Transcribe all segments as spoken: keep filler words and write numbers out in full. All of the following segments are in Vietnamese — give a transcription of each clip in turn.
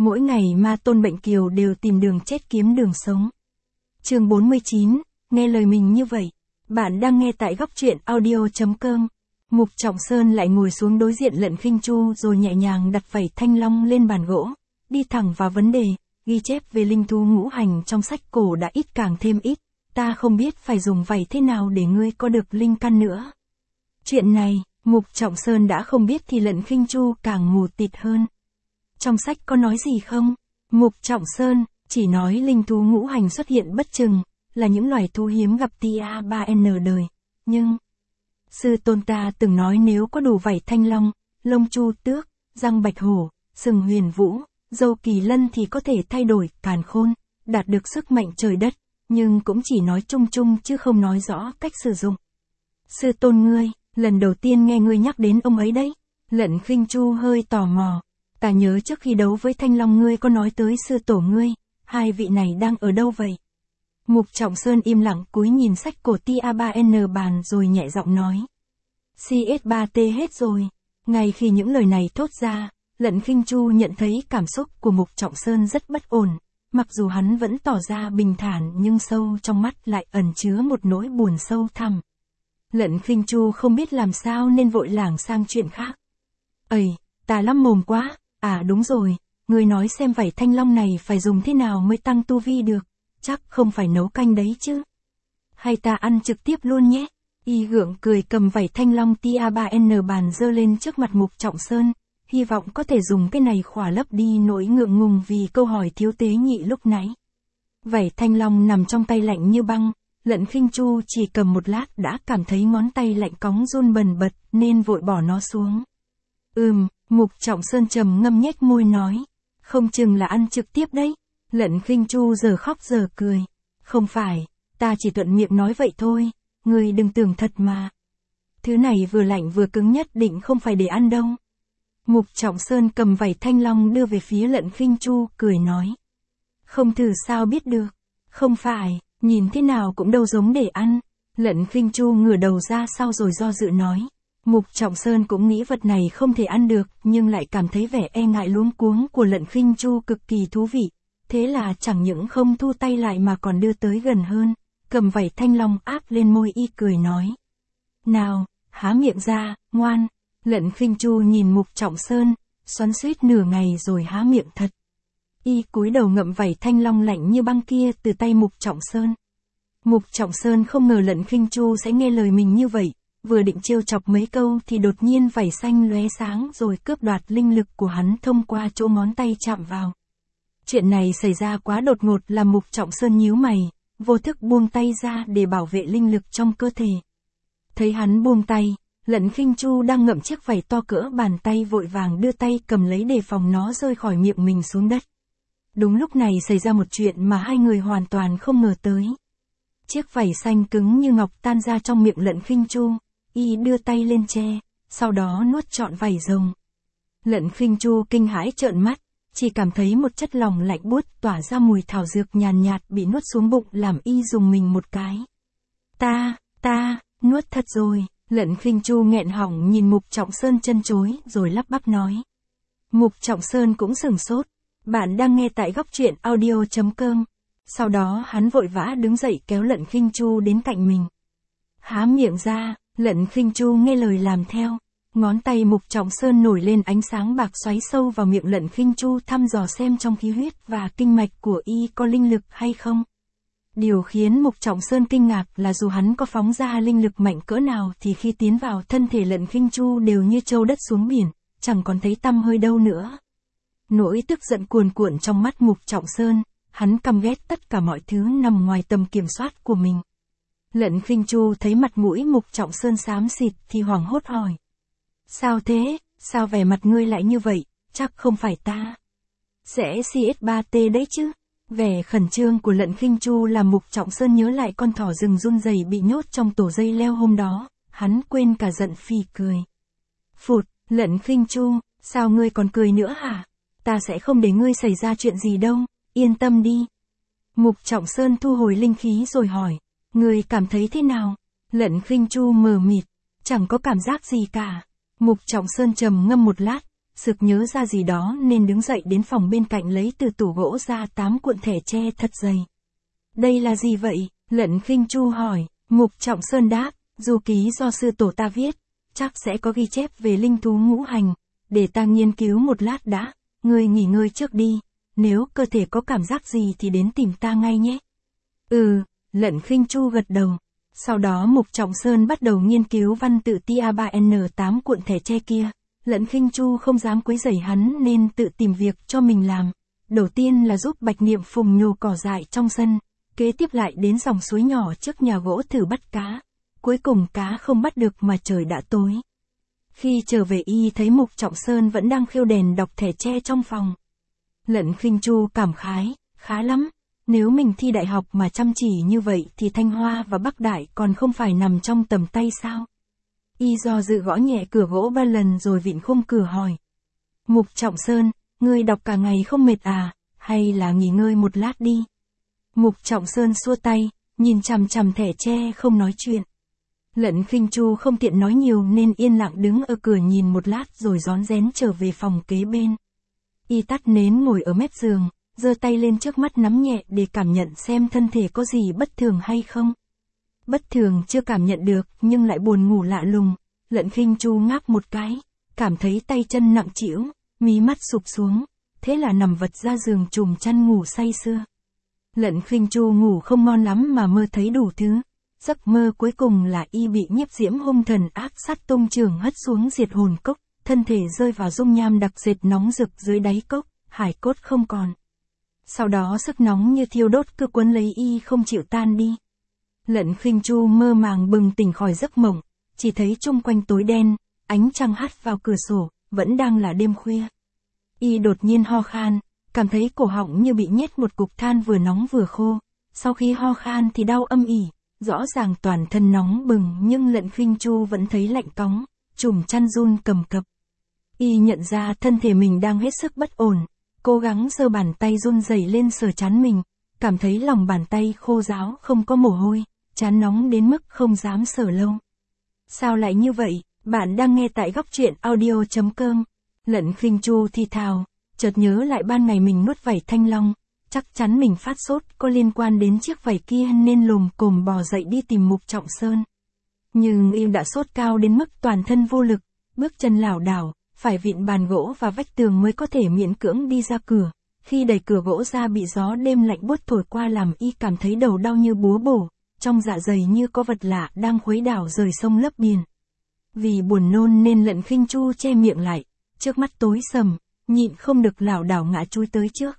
mỗi ngày ma tôn bệnh kiều đều tìm đường chết kiếm đường sống. Chương bốn mươi chín, nghe lời mình như vậy. Bạn đang nghe tại góc truyện audio chấm com. Mục Trọng Sơn lại ngồi xuống đối diện Lận Khinh Chu rồi nhẹ nhàng đặt vảy thanh long lên bàn gỗ, đi thẳng vào vấn đề, ghi chép về linh thú ngũ hành trong sách cổ đã ít càng thêm ít, ta không biết phải dùng vảy thế nào để ngươi có được linh căn nữa. Chuyện này, Mục Trọng Sơn đã không biết thì Lận Khinh Chu càng mù tịt hơn. Trong sách có nói gì không? Mục Trọng Sơn chỉ nói linh thú ngũ hành xuất hiện bất chừng, là những loài thú hiếm gặp T A ba N đời, nhưng sư tôn ta từng nói nếu có đủ vảy thanh long, lông chu tước, răng bạch hổ, sừng huyền vũ, râu kỳ lân thì có thể thay đổi càn khôn, đạt được sức mạnh trời đất, nhưng cũng chỉ nói chung chung chứ không nói rõ cách sử dụng. Sư tôn ngươi, lần đầu tiên nghe ngươi nhắc đến ông ấy đấy. Lận Khinh Chu hơi tò mò. Ta nhớ trước khi đấu với thanh long ngươi có nói tới sư tổ ngươi, hai vị này đang ở đâu vậy? Mục Trọng Sơn im lặng cúi nhìn sách cổ T A ba N bàn rồi nhẹ giọng nói. C S ba T hết rồi. Ngay khi những lời này thốt ra, Lận Khinh Chu nhận thấy cảm xúc của Mục Trọng Sơn rất bất ổn, mặc dù hắn vẫn tỏ ra bình thản nhưng sâu trong mắt lại ẩn chứa một nỗi buồn sâu thẳm. Lận Khinh Chu không biết làm sao nên vội lảng sang chuyện khác. Ây, ta lắm mồm quá, à đúng rồi, ngươi nói xem vảy thanh long này phải dùng thế nào mới tăng tu vi được, chắc không phải nấu canh đấy chứ. Hay ta ăn trực tiếp luôn nhé. Y gượng cười cầm vảy thanh long T A ba N bàn dơ lên trước mặt Mục Trọng Sơn, hy vọng có thể dùng cái này khỏa lấp đi nỗi ngượng ngùng vì câu hỏi thiếu tế nhị lúc nãy. Vảy thanh long nằm trong tay lạnh như băng, Lận Khinh Chu chỉ cầm một lát đã cảm thấy ngón tay lạnh cóng run bần bật nên vội bỏ nó xuống. Ừm, Mục Trọng Sơn trầm ngâm nhếch môi nói, không chừng là ăn trực tiếp đấy. Lận Khinh Chu giờ khóc giờ cười, không phải, ta chỉ thuận miệng nói vậy thôi, ngươi đừng tưởng thật mà. Thứ này vừa lạnh vừa cứng nhất định không phải để ăn đâu. Mục Trọng Sơn cầm vảy thanh long đưa về phía Lận Khinh Chu cười nói. Không thử sao biết được, không phải, nhìn thế nào cũng đâu giống để ăn. Lận Khinh Chu ngửa đầu ra sau rồi do dự nói. Mục Trọng Sơn cũng nghĩ vật này không thể ăn được nhưng lại cảm thấy vẻ e ngại luống cuống của Lận Khinh Chu cực kỳ thú vị. Thế là chẳng những không thu tay lại mà còn đưa tới gần hơn, cầm vảy thanh long áp lên môi y cười nói. Nào, há miệng ra, ngoan. Lận Khinh Chu nhìn Mục Trọng Sơn, xoắn xuýt nửa ngày rồi há miệng thật. Y cúi đầu ngậm vảy thanh long lạnh như băng kia từ tay Mục Trọng Sơn. Mục Trọng Sơn không ngờ Lận Khinh Chu sẽ nghe lời mình như vậy, vừa định trêu chọc mấy câu thì đột nhiên vảy xanh lóe sáng rồi cướp đoạt linh lực của hắn thông qua chỗ ngón tay chạm vào. Chuyện này xảy ra quá đột ngột làm Mục Trọng Sơn nhíu mày, vô thức buông tay ra để bảo vệ linh lực trong cơ thể. Thấy hắn buông tay, Lận Khinh Chu đang ngậm chiếc vảy to cỡ bàn tay vội vàng đưa tay cầm lấy đề phòng nó rơi khỏi miệng mình xuống đất. Đúng lúc này xảy ra một chuyện mà hai người hoàn toàn không ngờ tới. Chiếc vảy xanh cứng như ngọc tan ra trong miệng Lận Khinh Chu, y đưa tay lên che, sau đó nuốt trọn vảy rồng. Lận Khinh Chu kinh hãi trợn mắt, chỉ cảm thấy một chất lỏng lạnh buốt tỏa ra mùi thảo dược nhàn nhạt bị nuốt xuống bụng làm y dùng mình một cái. Ta, ta, nuốt thật rồi. Lận Khinh Chu nghẹn họng nhìn Mục Trọng Sơn chân chối rồi lắp bắp nói. Mục Trọng Sơn cũng sửng sốt. Bạn đang nghe tại góc truyện audio chấm com. Sau đó hắn vội vã đứng dậy kéo Lận Khinh Chu đến cạnh mình. Há miệng ra, Lận Khinh Chu nghe lời làm theo. Ngón tay Mục Trọng Sơn nổi lên ánh sáng bạc xoáy sâu vào miệng Lận Khinh Chu thăm dò xem trong khí huyết và kinh mạch của y có linh lực hay không. Điều khiến Mục Trọng Sơn kinh ngạc là dù hắn có phóng ra linh lực mạnh cỡ nào thì khi tiến vào thân thể Lận Khinh Chu đều như trâu đất xuống biển, chẳng còn thấy tăm hơi đâu nữa. Nỗi tức giận cuồn cuộn trong mắt Mục Trọng Sơn, hắn căm ghét tất cả mọi thứ nằm ngoài tầm kiểm soát của mình. Lận Khinh Chu thấy mặt mũi Mục Trọng Sơn xám xịt thì hoảng hốt hỏi. Sao thế, sao vẻ mặt ngươi lại như vậy, chắc không phải ta. Sẽ C S ba T đấy chứ. Vẻ khẩn trương của Lận Khinh Chu làm Mục Trọng Sơn nhớ lại con thỏ rừng run rẩy bị nhốt trong tổ dây leo hôm đó, hắn quên cả giận phì cười. Phụt, Lận Khinh Chu, sao ngươi còn cười nữa hả? Ta sẽ không để ngươi xảy ra chuyện gì đâu, yên tâm đi. Mục Trọng Sơn thu hồi linh khí rồi hỏi, ngươi cảm thấy thế nào? Lận Khinh Chu mờ mịt, chẳng có cảm giác gì cả. Mục Trọng Sơn trầm ngâm một lát, sực nhớ ra gì đó nên đứng dậy đến phòng bên cạnh lấy từ tủ gỗ ra tám cuộn thẻ tre thật dày. Đây là gì vậy? Lận Khinh Chu hỏi. Mục Trọng Sơn đáp, du ký do sư tổ ta viết, chắc sẽ có ghi chép về linh thú ngũ hành, để ta nghiên cứu một lát đã, ngươi nghỉ ngơi trước đi, nếu cơ thể có cảm giác gì thì đến tìm ta ngay nhé. Ừ, Lận Khinh Chu gật đầu. Sau đó Mục Trọng Sơn bắt đầu nghiên cứu văn tự T A ba N tám cuộn thẻ tre kia. Lận Khinh Chu không dám quấy rầy hắn nên tự tìm việc cho mình làm. Đầu tiên là giúp Bạch Niệm Phùng nhổ cỏ dại trong sân, kế tiếp lại đến dòng suối nhỏ trước nhà gỗ thử bắt cá. Cuối cùng cá không bắt được mà trời đã tối. Khi trở về y thấy Mục Trọng Sơn vẫn đang khiêu đèn đọc thẻ tre trong phòng. Lận Khinh Chu cảm khái, khá lắm. Nếu mình thi đại học mà chăm chỉ như vậy thì Thanh Hoa và Bắc Đại còn không phải nằm trong tầm tay sao? Y do dự gõ nhẹ cửa gỗ ba lần rồi vịn khung cửa hỏi. Mục Trọng Sơn, ngươi đọc cả ngày không mệt à, hay là nghỉ ngơi một lát đi? Mục Trọng Sơn xua tay, nhìn chằm chằm thẻ tre không nói chuyện. Lận Khinh Chu không tiện nói nhiều nên yên lặng đứng ở cửa nhìn một lát rồi rón rén trở về phòng kế bên. Y tắt nến ngồi ở mép giường, giơ tay lên trước mắt nắm nhẹ để cảm nhận xem thân thể có gì bất thường hay không. Bất thường chưa cảm nhận được nhưng lại buồn ngủ lạ lùng. Lận Khinh Chu ngáp một cái, cảm thấy tay chân nặng trĩu, mí mắt sụp xuống, thế là nằm vật ra giường trùm chăn ngủ say sưa. Lận Khinh Chu ngủ không ngon lắm mà mơ thấy đủ thứ. Giấc mơ cuối cùng là y bị nhiếp diễm hung thần ác sát tông trường hất xuống diệt hồn cốc, thân thể rơi vào dung nham đặc dệt nóng rực dưới đáy cốc, hải cốt không còn. Sau đó sức nóng như thiêu đốt cứ quấn lấy y không chịu tan đi. Lận Khinh Chu mơ màng bừng tỉnh khỏi giấc mộng, chỉ thấy chung quanh tối đen, ánh trăng hắt vào cửa sổ, vẫn đang là đêm khuya. Y đột nhiên ho khan, cảm thấy cổ họng như bị nhét một cục than vừa nóng vừa khô, sau khi ho khan thì đau âm ỉ, rõ ràng toàn thân nóng bừng nhưng Lận Khinh Chu vẫn thấy lạnh cóng, chùm chăn run cầm cập. Y nhận ra thân thể mình đang hết sức bất ổn, cố gắng giơ bàn tay run rẩy lên sờ trán mình, cảm thấy lòng bàn tay khô ráo không có mồ hôi, trán nóng đến mức không dám sờ lâu. Sao lại như vậy? Bạn đang nghe tại góc truyện audio chấm com. Lận Khinh Chu thì thào, chợt nhớ lại ban ngày mình nuốt vảy thanh long, chắc chắn mình phát sốt có liên quan đến chiếc vảy kia nên lồm cồm bò dậy đi tìm Mục Trọng Sơn. Nhưng y đã sốt cao đến mức toàn thân vô lực, bước chân lảo đảo, phải vịn bàn gỗ và vách tường mới có thể miễn cưỡng đi ra cửa. Khi đẩy cửa gỗ ra bị gió đêm lạnh buốt thổi qua làm y cảm thấy đầu đau như búa bổ, trong dạ dày như có vật lạ đang khuấy đảo rời sông lấp biển. Vì buồn nôn nên Lận Khinh Chu che miệng lại, trước mắt tối sầm, nhịn không được lảo đảo ngã chui tới trước.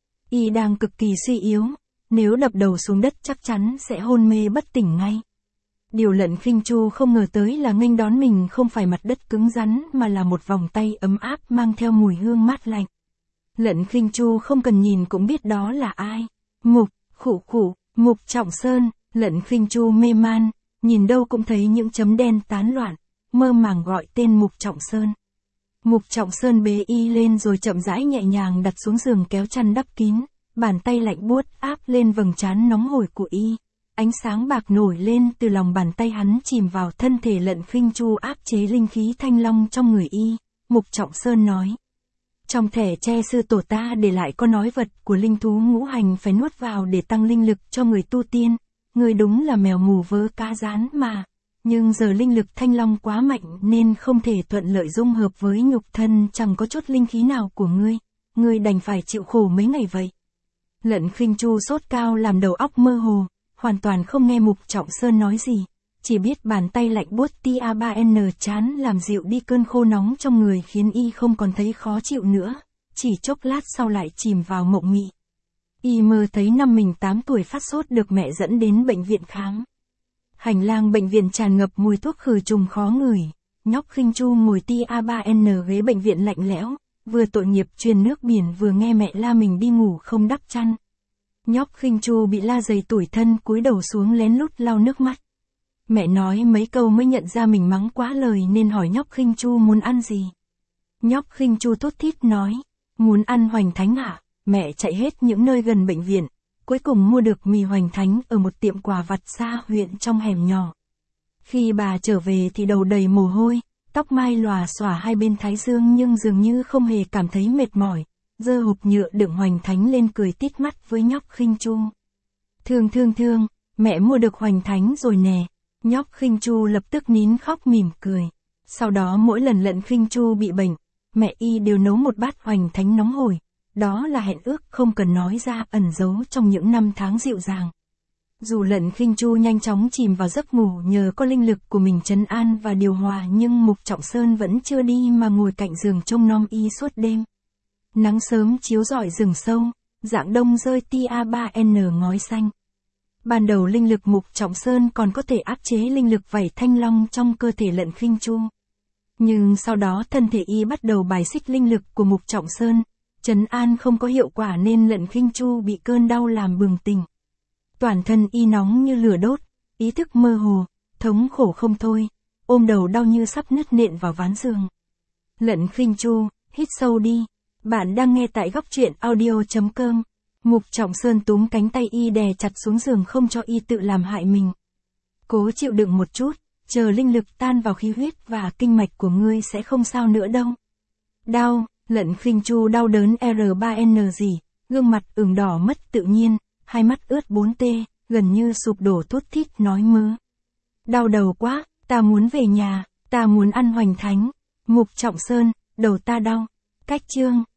Y đang cực kỳ suy yếu, nếu đập đầu xuống đất chắc chắn sẽ hôn mê bất tỉnh ngay. Điều Lận Khinh Chu không ngờ tới là nghênh đón mình không phải mặt đất cứng rắn mà là một vòng tay ấm áp mang theo mùi hương mát lạnh. Lận Khinh Chu không cần nhìn cũng biết đó là ai. Mục, khụ khụ, Mục Trọng Sơn. Lận Khinh Chu mê man, nhìn đâu cũng thấy những chấm đen tán loạn, mơ màng gọi tên Mục Trọng Sơn. Mục Trọng Sơn bế y lên rồi chậm rãi nhẹ nhàng đặt xuống giường kéo chăn đắp kín, bàn tay lạnh buốt áp lên vầng trán nóng hổi của y. Ánh sáng bạc nổi lên từ lòng bàn tay hắn chìm vào thân thể Lận Khinh Chu áp chế linh khí thanh long trong người y. Mục Trọng Sơn nói. Trong thẻ tre sư tổ ta để lại có nói vật của linh thú ngũ hành phải nuốt vào để tăng linh lực cho người tu tiên. Người đúng là mèo mù vớ cá rán mà. Nhưng giờ linh lực thanh long quá mạnh nên không thể thuận lợi dung hợp với nhục thân chẳng có chút linh khí nào của ngươi. Ngươi đành phải chịu khổ mấy ngày vậy. Lận Khinh Chu sốt cao làm đầu óc mơ hồ, hoàn toàn không nghe Mục Trọng Sơn nói gì. Chỉ biết bàn tay lạnh buốt T A ba N chán làm dịu đi cơn khô nóng trong người khiến y không còn thấy khó chịu nữa. Chỉ chốc lát sau lại chìm vào mộng mị. Y mơ thấy năm mình tám tuổi phát sốt được mẹ dẫn đến bệnh viện khám. Hành lang bệnh viện tràn ngập mùi thuốc khử trùng khó ngửi. Nhóc Khinh Chu ngồi T A ba N ghế bệnh viện lạnh lẽo, vừa tội nghiệp truyền nước biển vừa nghe mẹ la mình đi ngủ không đắp chăn. Nhóc Khinh Chu bị la dày tủi thân cúi đầu xuống lén lút lau nước mắt. Mẹ nói mấy câu mới nhận ra mình mắng quá lời nên hỏi nhóc Khinh Chu muốn ăn gì. Nhóc Khinh Chu thốt thít nói, muốn ăn hoành thánh ạ. Mẹ chạy hết những nơi gần bệnh viện, cuối cùng mua được mì hoành thánh ở một tiệm quà vặt xa huyện trong hẻm nhỏ. Khi bà trở về thì đầu đầy mồ hôi, Tóc mai lòa xòa hai bên thái dương nhưng dường như không hề cảm thấy mệt mỏi, giơ hộp nhựa đựng hoành thánh lên cười tít mắt với nhóc Khinh Chu. Thương thương thương, mẹ mua được hoành thánh rồi nè. Nhóc Khinh Chu lập tức nín khóc mỉm cười. Sau đó mỗi lần Lận Khinh Chu bị bệnh, mẹ y đều nấu một bát hoành thánh nóng hổi. Đó là hẹn ước không cần nói ra, ẩn giấu trong những năm tháng dịu dàng. Dù Lận Khinh Chu nhanh chóng chìm vào giấc ngủ nhờ có linh lực của mình trấn an và điều hòa, nhưng Mục Trọng Sơn vẫn chưa đi mà ngồi cạnh giường trông nom y suốt đêm. Nắng sớm chiếu rọi rừng sâu, rạng đông rơi tia ba N ngói xanh. Ban đầu linh lực Mục Trọng Sơn còn có thể áp chế linh lực vảy thanh long trong cơ thể Lận Khinh Chu. Nhưng sau đó thân thể y bắt đầu bài xích linh lực của Mục Trọng Sơn, trấn an không có hiệu quả nên Lận Khinh Chu bị cơn đau làm bừng tỉnh. Toàn thân y nóng như lửa đốt, ý thức mơ hồ, thống khổ không thôi, ôm đầu đau như sắp nứt nện vào ván giường. Lận Khinh Chu, hít sâu đi. Bạn đang nghe tại góc truyện audio.com. Mục Trọng Sơn túm cánh tay y đè chặt xuống giường không cho y tự làm hại mình. Cố chịu đựng một chút, chờ linh lực tan vào khí huyết và kinh mạch của ngươi sẽ không sao nữa đâu. Đau, Lận Khinh Chu đau đớn R ba N gì, gương mặt ửng đỏ mất tự nhiên, hai mắt ướt bốn T, gần như sụp đổ thút thít nói mớ. Đau đầu quá, ta muốn về nhà, ta muốn ăn hoành thánh. Mục Trọng Sơn, đầu ta đau. Cách chương.